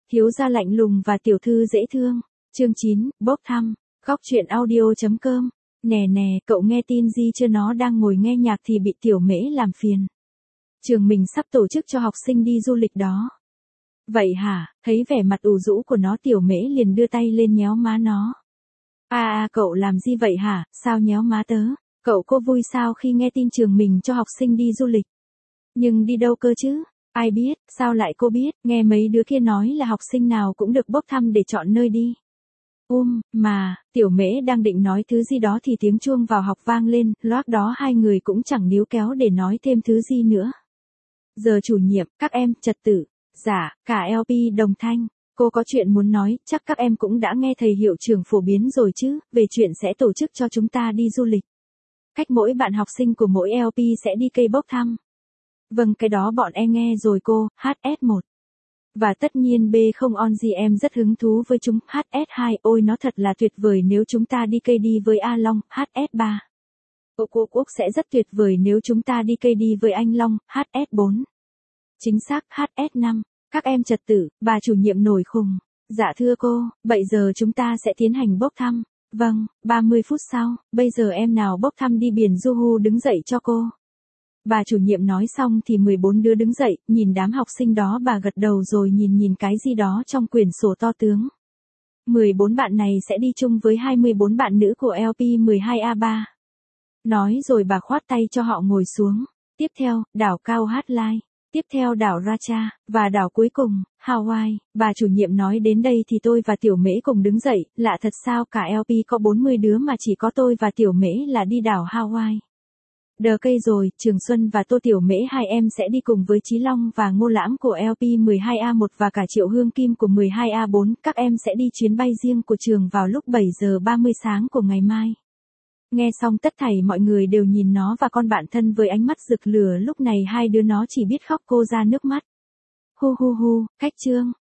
Thiếu gia lạnh lùng và tiểu thư dễ thương. Chương 9, bốc thăm. Góc truyện audio.com. Nè nè, cậu nghe tin gì chưa, nó đang ngồi nghe nhạc thì bị tiểu mễ làm phiền. Trường mình sắp tổ chức cho học sinh đi du lịch đó. Vậy hả? Thấy vẻ mặt ủ rũ của nó, tiểu mễ liền đưa tay lên nhéo má nó. Cậu làm gì vậy hả? Sao nhéo má tớ? Cậu cô vui sao khi nghe tin trường mình cho học sinh đi du lịch? Nhưng đi đâu cơ chứ? Ai biết, sao lại cô biết, nghe mấy đứa kia nói là học sinh nào cũng được bốc thăm để chọn nơi đi. Mà, tiểu mễ đang định nói thứ gì đó thì tiếng chuông vào học vang lên, loác đó hai người cũng chẳng níu kéo để nói thêm thứ gì nữa. Giờ chủ nhiệm, các em, trật tự. Dạ, cả LP đồng thanh. Cô có chuyện muốn nói, chắc các em cũng đã nghe thầy hiệu trưởng phổ biến rồi chứ, về chuyện sẽ tổ chức cho chúng ta đi du lịch. Cách mỗi bạn học sinh của mỗi LP sẽ đi cây bốc thăm. Vâng, cái đó bọn em nghe rồi cô, HS1. Và tất nhiên B0 on gì, em rất hứng thú với chúng, HS2, ôi nó thật là tuyệt vời nếu chúng ta đi cây đi với A Long, HS3. Cô Quốc sẽ rất tuyệt vời nếu chúng ta đi cây đi với anh Long, HS4. Chính xác, HS5. Các em trật tự, bà chủ nhiệm nổi khùng. Dạ thưa cô, bây giờ chúng ta sẽ tiến hành bốc thăm. Vâng, 30 phút sau, bây giờ em nào bốc thăm đi biển Juhu đứng dậy cho cô. Bà chủ nhiệm nói xong thì 14 đứa đứng dậy, nhìn đám học sinh đó bà gật đầu rồi nhìn cái gì đó trong quyển sổ to tướng. 14 bạn này sẽ đi chung với 24 bạn nữ của LP12A3. Nói rồi bà khoát tay cho họ ngồi xuống. Tiếp theo, đảo Cao Hát Lai. Tiếp theo đảo Racha, và đảo cuối cùng, Hawaii. Bà chủ nhiệm nói đến đây thì tôi và tiểu mễ cùng đứng dậy, lạ thật sao cả LP có 40 đứa mà chỉ có tôi và tiểu mễ là đi đảo Hawaii. Đờ cây rồi, Trường Xuân và Tô Tiểu Mễ hai em sẽ đi cùng với Chí Long và Ngô Lãm của LP12A1 và cả Triệu Hương Kim của 12A4, các em sẽ đi chuyến bay riêng của trường vào lúc 7 giờ 30 sáng của ngày mai. Nghe xong tất thảy mọi người đều nhìn nó và con bạn thân với ánh mắt rực lửa, lúc này hai đứa nó chỉ biết khóc cô ra nước mắt. Hu, cách chương.